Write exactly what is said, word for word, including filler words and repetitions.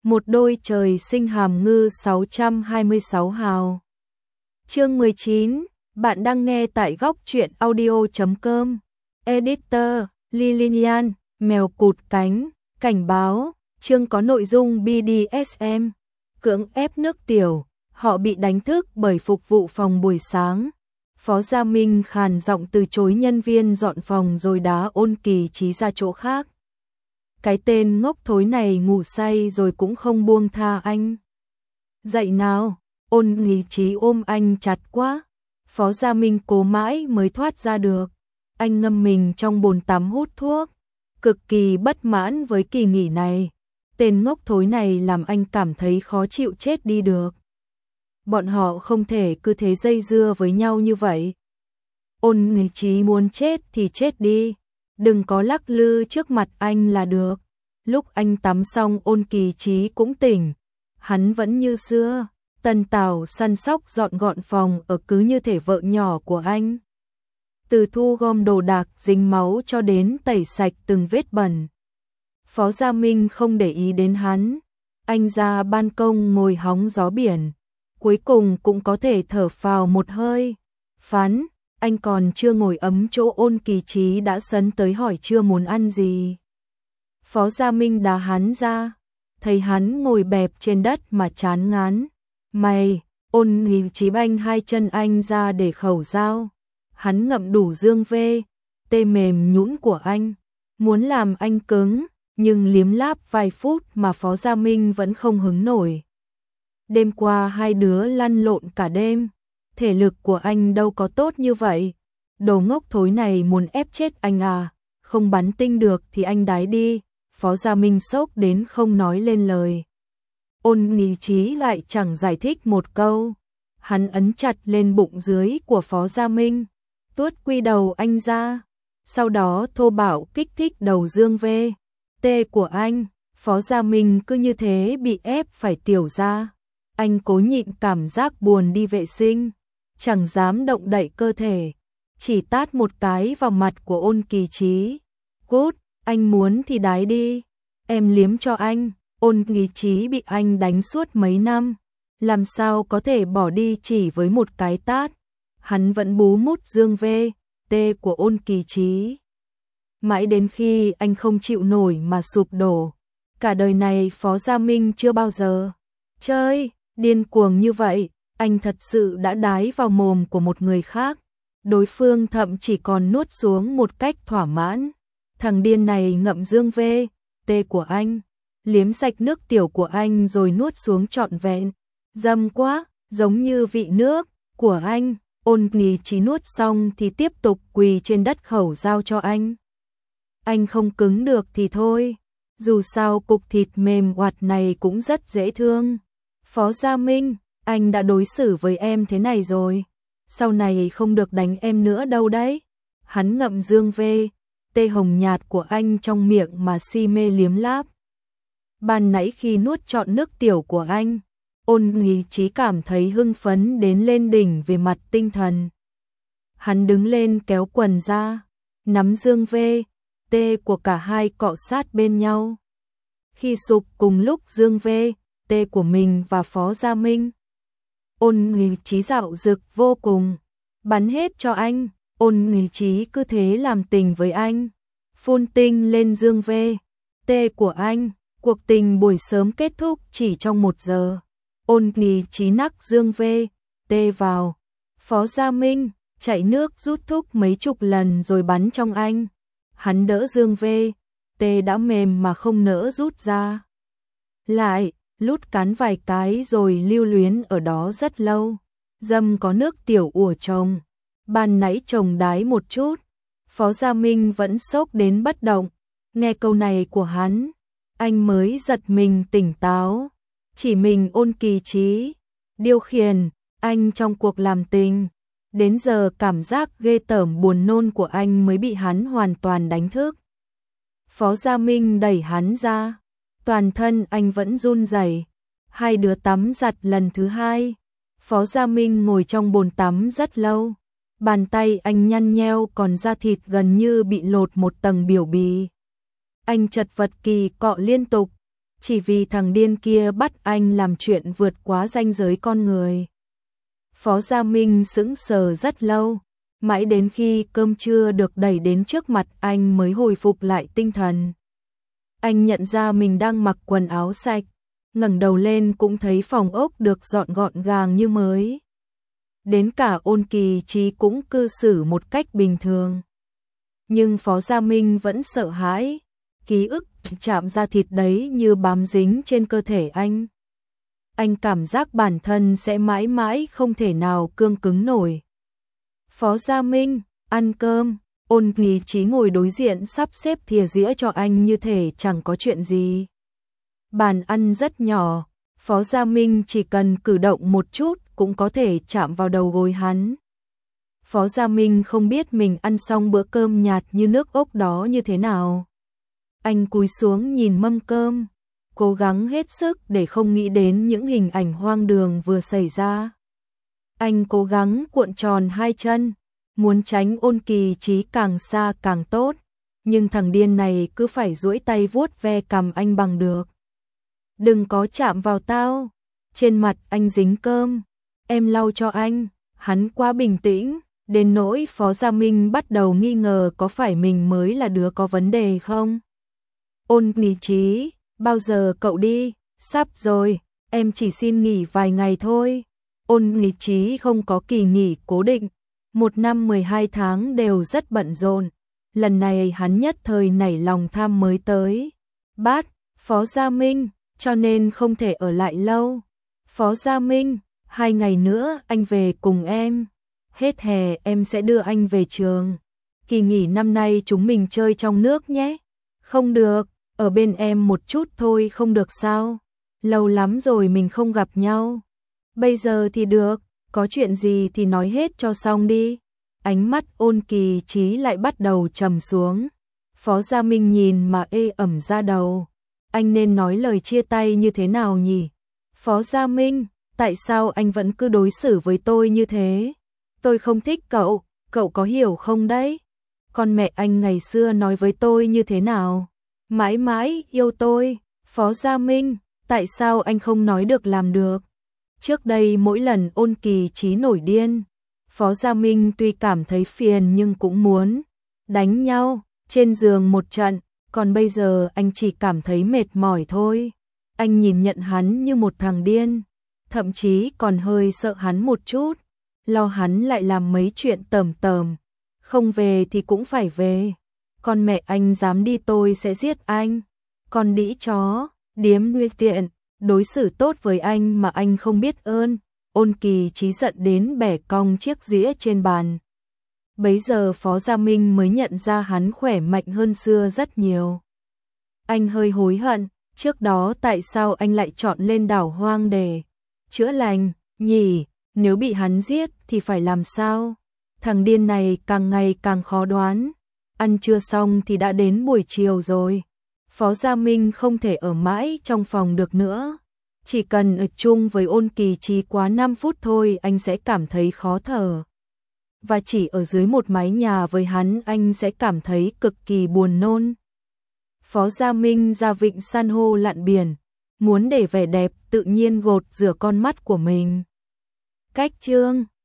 Một đôi trời sinh hàm ngư sáu trăm hai mươi sáu hào. Chương mười chín, bạn đang nghe tại góc truyện audio chấm com. Editor, Lilian, mèo cụt cánh, cảnh báo, chương có nội dung bê đê ét em, cưỡng ép nước tiểu, họ bị đánh thức bởi phục vụ phòng buổi sáng. Phó Gia Minh khàn giọng từ chối nhân viên dọn phòng rồi đá Ôn Kỳ Chí ra chỗ khác. Cái tên ngốc thối này ngủ say rồi cũng không buông tha anh. Dậy nào, Ôn Kỳ Chí ôm anh chặt quá. Phó Gia Minh cố mãi mới thoát ra được. Anh ngâm mình trong bồn tắm hút thuốc, cực kỳ bất mãn với kỳ nghỉ này. Tên ngốc thối này làm anh cảm thấy khó chịu chết đi được. Bọn họ không thể cứ thế dây dưa với nhau như vậy. Ôn Kỳ Chí muốn chết thì chết đi, đừng có lắc lư trước mặt anh là được. Lúc anh tắm xong Ôn Kỳ Chí cũng tỉnh, hắn vẫn như xưa, tần tảo săn sóc dọn gọn phòng ở cứ như thể vợ nhỏ của anh. Từ thu gom đồ đạc dính máu cho đến tẩy sạch từng vết bẩn. Phó Gia Minh không để ý đến hắn, anh ra ban công ngồi hóng gió biển, cuối cùng cũng có thể thở phào một hơi. Phán, anh còn chưa ngồi ấm chỗ Ôn Kỳ Chí đã sấn tới hỏi chưa muốn ăn gì. Phó Gia Minh đá hắn ra, thấy hắn ngồi bẹp trên đất mà chán ngán. Mày, Ôn Kỳ Chí banh hai chân anh ra để khẩu dao. Hắn ngậm đủ dương vê, tê mềm nhũn của anh, muốn làm anh cứng, nhưng liếm láp vài phút mà Phó Gia Minh vẫn không hứng nổi. Đêm qua hai đứa lăn lộn cả đêm, thể lực của anh đâu có tốt như vậy. Đồ ngốc thối này muốn ép chết anh à, không bắn tinh được thì anh đái đi. Phó Gia Minh sốc đến không nói lên lời. Ôn Kỳ Chí lại chẳng giải thích một câu. Hắn ấn chặt lên bụng dưới của Phó Gia Minh, tuốt quy đầu anh ra, sau đó thô bạo kích thích đầu dương vê, tê của anh. Phó Gia Minh cứ như thế bị ép phải tiểu ra. Anh cố nhịn cảm giác buồn đi vệ sinh, chẳng dám động đậy cơ thể, chỉ tát một cái vào mặt của Ôn Kỳ Chí. Cút, anh muốn thì đái đi, em liếm cho anh. Ôn Kỳ Chí bị anh đánh suốt mấy năm, làm sao có thể bỏ đi chỉ với một cái tát. Hắn vẫn bú mút dương vê, tê của Ôn Kỳ Chí. Mãi đến khi anh không chịu nổi mà sụp đổ. Cả đời này Phó Gia Minh chưa bao giờ chơi điên cuồng như vậy, anh thật sự đã đái vào mồm của một người khác. Đối phương thậm chỉ còn nuốt xuống một cách thỏa mãn. Thằng điên này ngậm dương vê, tê của anh, liếm sạch nước tiểu của anh rồi nuốt xuống trọn vẹn. Dâm quá, giống như vị nước của anh. Ôn Kỳ Chí nuốt xong thì tiếp tục quỳ trên đất khẩu dao cho anh. Anh không cứng được thì thôi, dù sao cục thịt mềm oạt này cũng rất dễ thương. Phó Gia Minh, anh đã đối xử với em thế này rồi, sau này không được đánh em nữa đâu đấy. Hắn ngậm dương vê, tê hồng nhạt của anh trong miệng mà si mê liếm láp. Ban nãy khi nuốt trọn nước tiểu của anh, Ôn Kỳ Chí cảm thấy hưng phấn đến lên đỉnh về mặt tinh thần. Hắn đứng lên kéo quần ra, nắm dương vê, tê của cả hai cọ sát bên nhau. Khi sụp cùng lúc dương vê, tê của mình và Phó Gia Minh, Ôn Kỳ Chí dạo dực vô cùng, bắn hết cho anh. Ôn Kỳ Chí cứ thế làm tình với anh, phun tinh lên dương vê, tê của anh. Cuộc tình buổi sớm kết thúc chỉ trong một giờ. Ôn Kỳ Chí nắc dương vê, tê vào. Phó Gia Minh chạy nước rút thúc mấy chục lần rồi bắn trong anh. Hắn đỡ dương vê, tê đã mềm mà không nỡ rút ra. Lại, lút cắn vài cái rồi lưu luyến ở đó rất lâu. Dâm có nước tiểu ùa chồng. Ban nãy chồng đái một chút. Phó Gia Minh vẫn sốc đến bất động. Nghe câu này của hắn, anh mới giật mình tỉnh táo. Chỉ mình Ôn Kỳ Chí điều khiển anh trong cuộc làm tình. Đến giờ cảm giác ghê tởm buồn nôn của anh mới bị hắn hoàn toàn đánh thức. Phó Gia Minh đẩy hắn ra, toàn thân anh vẫn run rẩy. Hai đứa tắm giặt lần thứ hai. Phó Gia Minh ngồi trong bồn tắm rất lâu. Bàn tay anh nhăn nheo còn da thịt gần như bị lột một tầng biểu bì. Anh chật vật kỳ cọ liên tục, chỉ vì thằng điên kia bắt anh làm chuyện vượt quá ranh giới con người. Phó Gia Minh sững sờ rất lâu, mãi đến khi cơm trưa được đẩy đến trước mặt anh mới hồi phục lại tinh thần. Anh nhận ra mình đang mặc quần áo sạch, ngẩng đầu lên cũng thấy phòng ốc được dọn gọn gàng như mới. Đến cả Ôn Kỳ Chí cũng cư xử một cách bình thường. Nhưng Phó Gia Minh vẫn sợ hãi, ký ức chạm da thịt đấy như bám dính trên cơ thể anh. Anh cảm giác bản thân sẽ mãi mãi không thể nào cương cứng nổi. Phó Gia Minh, ăn cơm. Ôn Kỳ Chí ngồi đối diện sắp xếp thìa dĩa cho anh như thể chẳng có chuyện gì. Bàn ăn rất nhỏ, Phó Gia Minh chỉ cần cử động một chút cũng có thể chạm vào đầu gối hắn. Phó Gia Minh không biết mình ăn xong bữa cơm nhạt như nước ốc đó như thế nào. Anh cúi xuống nhìn mâm cơm, cố gắng hết sức để không nghĩ đến những hình ảnh hoang đường vừa xảy ra. Anh cố gắng cuộn tròn hai chân, muốn tránh Ôn Kỳ Chí càng xa càng tốt, nhưng thằng điên này cứ phải duỗi tay vuốt ve cằm anh bằng được. Đừng có chạm vào tao. Trên mặt anh dính cơm, em lau cho anh. Hắn quá bình tĩnh, đến nỗi Phó Gia Minh bắt đầu nghi ngờ có phải mình mới là đứa có vấn đề không. Ôn Kỳ Chí, bao giờ cậu đi? Sắp rồi, em chỉ xin nghỉ vài ngày thôi. Ôn Kỳ Chí không có kỳ nghỉ cố định, một năm mười hai tháng đều rất bận rộn. Lần này hắn nhất thời nảy lòng tham mới tới. Bát, Phó Gia Minh, cho nên không thể ở lại lâu. Phó Gia Minh, hai ngày nữa anh về cùng em. Hết hè em sẽ đưa anh về trường. Kỳ nghỉ năm nay chúng mình chơi trong nước nhé. Không được, ở bên em một chút thôi không được sao? Lâu lắm rồi mình không gặp nhau. Bây giờ thì được, có chuyện gì thì nói hết cho xong đi. Ánh mắt Ôn Kỳ Chí lại bắt đầu trầm xuống. Phó Gia Minh nhìn mà ê ẩm ra đầu. Anh nên nói lời chia tay như thế nào nhỉ? Phó Gia Minh, tại sao anh vẫn cứ đối xử với tôi như thế? Tôi không thích cậu, cậu có hiểu không đấy? Con mẹ anh ngày xưa nói với tôi như thế nào? Mãi mãi yêu tôi. Phó Gia Minh, tại sao anh không nói được làm được? Trước đây mỗi lần Ôn Kỳ Chí nổi điên, Phó Gia Minh tuy cảm thấy phiền nhưng cũng muốn đánh nhau trên giường một trận, còn bây giờ anh chỉ cảm thấy mệt mỏi thôi. Anh nhìn nhận hắn như một thằng điên, thậm chí còn hơi sợ hắn một chút, lo hắn lại làm mấy chuyện tởm tởm, không về thì cũng phải về. Con mẹ anh dám đi tôi sẽ giết anh. Con đĩ chó, điếm nguy tiện, đối xử tốt với anh mà anh không biết ơn. Ôn Kỳ Chí giận đến bẻ cong chiếc dĩa trên bàn. Bấy giờ Phó Gia Minh mới nhận ra hắn khỏe mạnh hơn xưa rất nhiều. Anh hơi hối hận, trước đó tại sao anh lại chọn lên đảo hoang để chữa lành, nhỉ? Nếu bị hắn giết thì phải làm sao? Thằng điên này càng ngày càng khó đoán. Ăn trưa xong thì đã đến buổi chiều rồi. Phó Gia Minh không thể ở mãi trong phòng được nữa. Chỉ cần ở chung với Ôn Kỳ Chí quá năm phút thôi anh sẽ cảm thấy khó thở. Và chỉ ở dưới một mái nhà với hắn anh sẽ cảm thấy cực kỳ buồn nôn. Phó Gia Minh ra vịnh san hô lặn biển, muốn để vẻ đẹp tự nhiên gột rửa con mắt của mình. Cách chương